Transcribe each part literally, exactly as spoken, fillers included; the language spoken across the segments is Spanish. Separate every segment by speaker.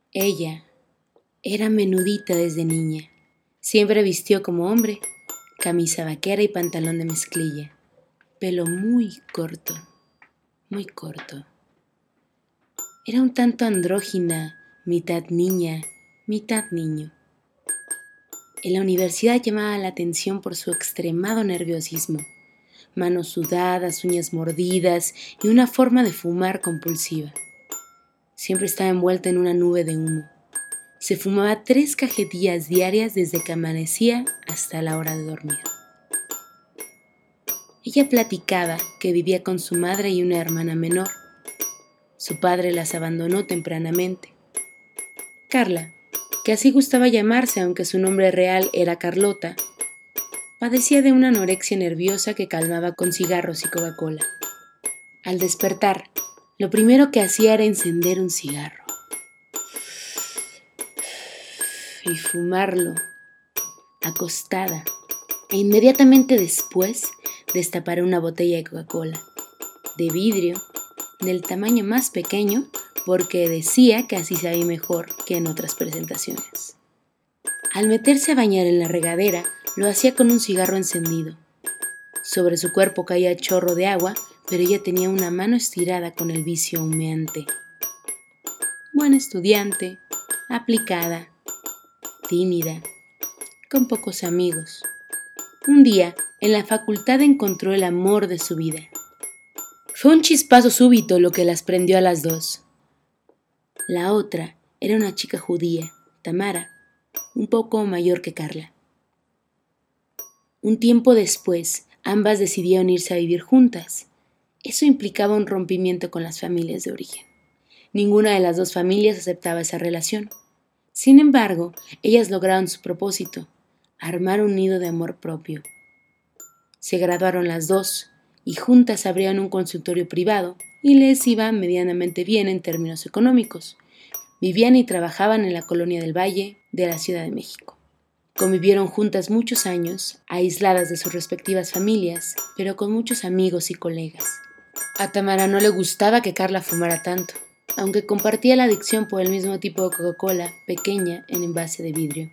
Speaker 1: Ella era menudita desde niña. Siempre vistió como hombre, camisa vaquera y pantalón de mezclilla. Pelo muy corto, muy corto. Era un tanto andrógina, mitad niña, mitad niño. En la universidad llamaba la atención por su extremado nerviosismo, manos sudadas, uñas mordidas y una forma de fumar compulsiva. Siempre estaba envuelta en una nube de humo. Se fumaba tres cajetillas diarias desde que amanecía hasta la hora de dormir. Ella platicaba que vivía con su madre y una hermana menor. Su padre las abandonó tempranamente. Carla, que así gustaba llamarse aunque su nombre real era Carlota, padecía de una anorexia nerviosa que calmaba con cigarros y Coca-Cola. Al despertar, lo primero que hacía era encender un cigarro y fumarlo, acostada, e inmediatamente después destapar una botella de Coca-Cola, de vidrio, del tamaño más pequeño, porque decía que así sabía mejor que en otras presentaciones. Al meterse a bañar en la regadera, lo hacía con un cigarro encendido. Sobre su cuerpo caía chorro de agua, pero ella tenía una mano estirada con el vicio humeante. Buena estudiante, aplicada, tímida, con pocos amigos. Un día, en la facultad encontró el amor de su vida. Fue un chispazo súbito lo que las prendió a las dos. La otra era una chica judía, Tamara, un poco mayor que Carla. Un tiempo después, ambas decidieron irse a vivir juntas. Eso implicaba un rompimiento con las familias de origen. Ninguna de las dos familias aceptaba esa relación. Sin embargo, ellas lograron su propósito, armar un nido de amor propio. Se graduaron las dos y juntas abrieron un consultorio privado y les iba medianamente bien en términos económicos. Vivían y trabajaban en la Colonia del Valle de la Ciudad de México. Convivieron juntas muchos años, aisladas de sus respectivas familias, pero con muchos amigos y colegas. A Tamara no le gustaba que Carla fumara tanto, aunque compartía la adicción por el mismo tipo de Coca-Cola, pequeña en envase de vidrio.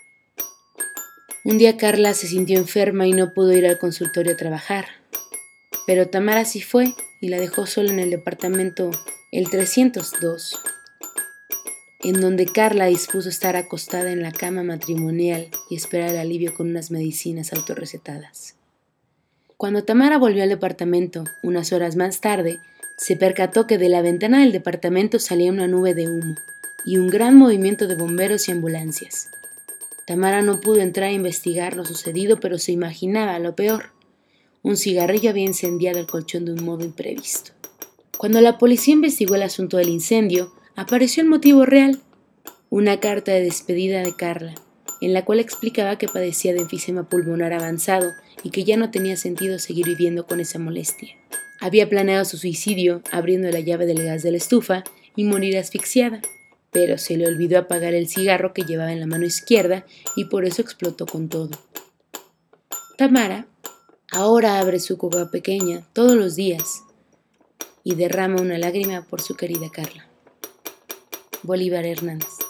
Speaker 1: Un día Carla se sintió enferma y no pudo ir al consultorio a trabajar, pero Tamara sí fue y la dejó sola en el departamento el trescientos dos, en donde Carla dispuso estar acostada en la cama matrimonial y esperar el alivio con unas medicinas autorrecetadas. Cuando Tamara volvió al departamento, unas horas más tarde, se percató que de la ventana del departamento salía una nube de humo y un gran movimiento de bomberos y ambulancias. Tamara no pudo entrar a investigar lo sucedido, pero se imaginaba lo peor. Un cigarrillo había incendiado el colchón de un modo imprevisto. Cuando la policía investigó el asunto del incendio, apareció el motivo real, una carta de despedida de Carla, en la cual explicaba que padecía de enfisema pulmonar avanzado y que ya no tenía sentido seguir viviendo con esa molestia. Había planeado su suicidio abriendo la llave del gas de la estufa y morir asfixiada, pero se le olvidó apagar el cigarro que llevaba en la mano izquierda y por eso explotó con todo. Tamara ahora abre su copa pequeña todos los días y derrama una lágrima por su querida Carla. Bolívar Hernández.